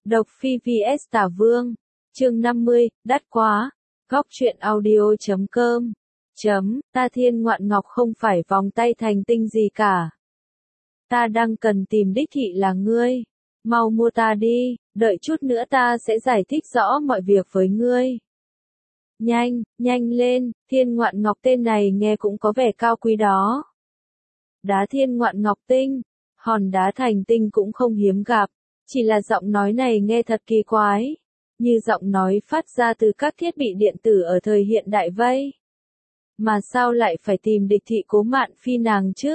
Độc Phi vs Tả Vương, chương 50, đắt quá. Góc truyện audio.com. Ta Thiên Ngoạn Ngọc không phải vòng tay thành tinh gì cả. Ta đang cần tìm đích thị là ngươi. Mau mua ta đi, đợi chút nữa ta sẽ giải thích rõ mọi việc với ngươi. Nhanh, nhanh lên, Thiên Ngoạn Ngọc tên này nghe cũng có vẻ cao quý đó. Đá Thiên Ngoạn Ngọc tinh, hòn đá thành tinh cũng không hiếm gặp, chỉ là giọng nói này nghe thật kỳ quái, như giọng nói phát ra từ các thiết bị điện tử ở thời hiện đại vây. Mà sao lại phải tìm địch thị Cố Mạn Phi nàng chứ?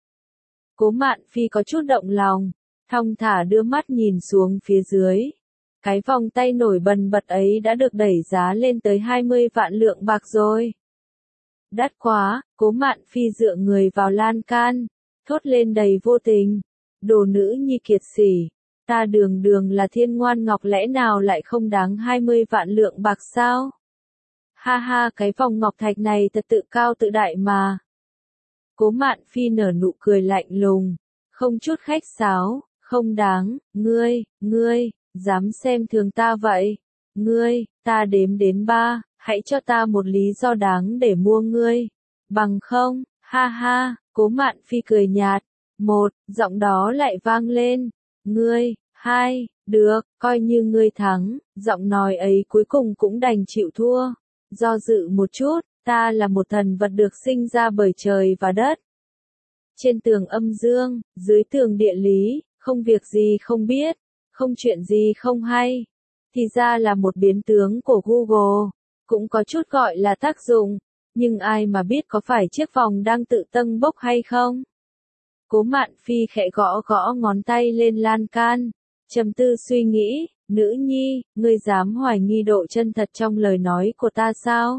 Cố Mạn Phi có chút động lòng, thong thả đưa mắt nhìn xuống phía dưới. Cái vòng tay nổi bần bật ấy đã được đẩy giá lên tới 20 vạn lượng bạc rồi. Đắt quá, Cố Mạn Phi dựa người vào lan can, thốt lên đầy vô tình. Đồ nữ nhi kiệt sỉ, ta đường đường là Thiên Ngoan Ngọc lẽ nào lại không đáng 20 vạn lượng bạc sao? Ha ha, cái vòng ngọc thạch này thật tự cao tự đại mà. Cố Mạn Phi nở nụ cười lạnh lùng, không chút khách sáo, không đáng, ngươi, dám xem thường ta vậy? Ngươi, ta đếm đến 3, hãy cho ta một lý do đáng để mua ngươi. Bằng không, ha ha, Cố Mạn Phi cười nhạt. 1, giọng đó lại vang lên. Ngươi, 2, được, coi như ngươi thắng, giọng nói ấy cuối cùng cũng đành chịu thua. Do dự một chút, ta là một thần vật được sinh ra bởi trời và đất. Trên tường âm dương, dưới tường địa lý, không việc gì không biết, không chuyện gì không hay. Thì ra là một biến tướng của Google, cũng có chút gọi là tác dụng, nhưng ai mà biết có phải chiếc vòng đang tự tâng bốc hay không? Cố Mạn Phi khẽ gõ gõ ngón tay lên lan can, trầm tư suy nghĩ, nữ nhi, ngươi dám hoài nghi độ chân thật trong lời nói của ta sao?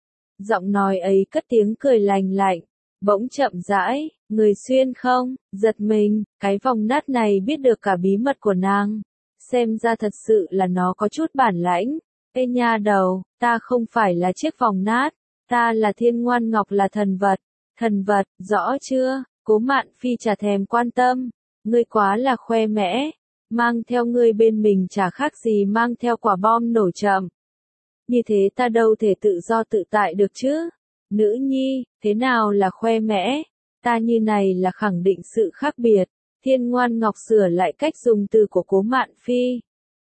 Giọng nói ấy cất tiếng cười lành lạnh, bỗng chậm rãi, người xuyên không, giật mình, cái vòng nát này biết được cả bí mật của nàng. Xem ra thật sự là nó có chút bản lãnh. Ê nha đầu, ta không phải là chiếc vòng nát, ta là Thiên Ngoan Ngọc là thần vật, rõ chưa? Cố Mạn Phi chả thèm quan tâm, ngươi quá là khoe mẽ, mang theo ngươi bên mình chả khác gì mang theo quả bom nổ chậm. Như thế ta đâu thể tự do tự tại được chứ? Nữ nhi, thế nào là khoe mẽ? Ta như này là khẳng định sự khác biệt. Thiên Ngoan Ngọc sửa lại cách dùng từ của Cố Mạn Phi.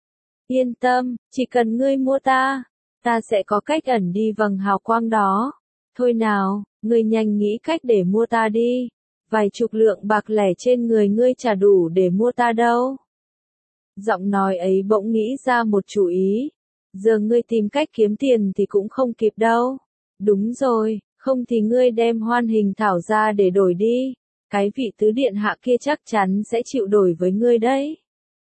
Yên tâm, chỉ cần ngươi mua ta sẽ có cách ẩn đi vầng hào quang đó. Thôi nào, ngươi nhanh nghĩ cách để mua ta đi. Vài chục lượng bạc lẻ trên người ngươi chả đủ để mua ta đâu. Giọng nói ấy bỗng nghĩ ra một chủ ý. Giờ ngươi tìm cách kiếm tiền thì cũng không kịp đâu. Đúng rồi, không thì ngươi đem Hoan Hình Thảo ra để đổi đi. Cái vị tứ điện hạ kia chắc chắn sẽ chịu đổi với ngươi đấy.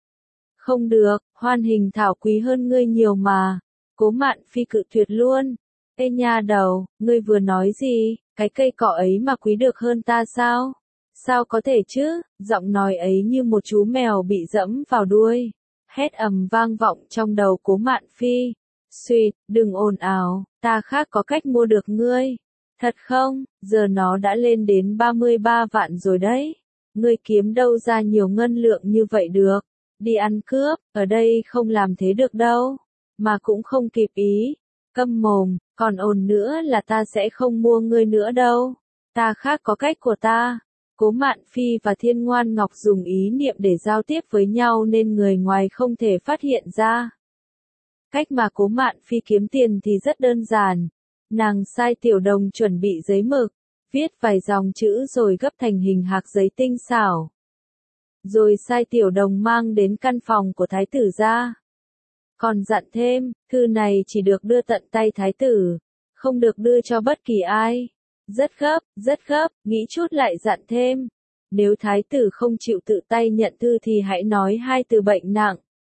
Không được, Hoan Hình Thảo quý hơn ngươi nhiều mà. Cố Mạn Phi cự tuyệt luôn. Ê nha đầu, ngươi vừa nói gì, cái cây cọ ấy mà quý được hơn ta sao? Sao có thể chứ? Giọng nói ấy như một chú mèo bị dẫm vào đuôi. Hét ầm vang vọng trong đầu Cố Mạn Phi. Xuyệt, đừng ồn ào, ta khác có cách mua được ngươi. Thật không? Giờ nó đã lên đến 33 vạn rồi đấy. Ngươi kiếm đâu ra nhiều ngân lượng như vậy được? Đi ăn cướp, ở đây không làm thế được đâu. Mà cũng không kịp ý. Câm mồm, còn ồn nữa là ta sẽ không mua ngươi nữa đâu. Ta khác có cách của ta. Cố Mạn Phi và Thiên Ngoan Ngọc dùng ý niệm để giao tiếp với nhau nên người ngoài không thể phát hiện ra. Cách mà Cố Mạn Phi kiếm tiền thì rất đơn giản. Nàng sai Tiểu Đồng chuẩn bị giấy mực, viết vài dòng chữ rồi gấp thành hình hạc giấy tinh xảo. Rồi sai Tiểu Đồng mang đến căn phòng của Thái tử ra. Còn dặn thêm, thư này chỉ được đưa tận tay Thái tử, không được đưa cho bất kỳ ai. Rất gấp, nghĩ chút lại dặn thêm. Nếu Thái tử không chịu tự tay nhận thư thì hãy nói 2 từ bệnh nặng.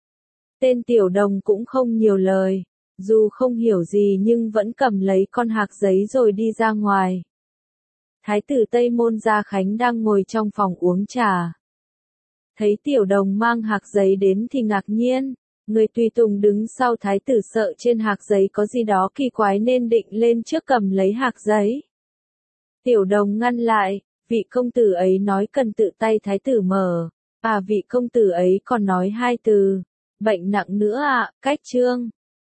Tên Tiểu Đồng cũng không nhiều lời, dù không hiểu gì nhưng vẫn cầm lấy con hạc giấy rồi đi ra ngoài. Thái tử Tây Môn Gia Khánh đang ngồi trong phòng uống trà. Thấy Tiểu Đồng mang hạc giấy đến thì ngạc nhiên, người tùy tùng đứng sau Thái tử sợ trên hạc giấy có gì đó kỳ quái nên định lên trước cầm lấy hạc giấy. Tiểu Đồng ngăn lại, vị công tử ấy nói cần tự tay Thái tử mở, vị công tử ấy còn nói 2 từ. Bệnh nặng nữa ạ, cách chương.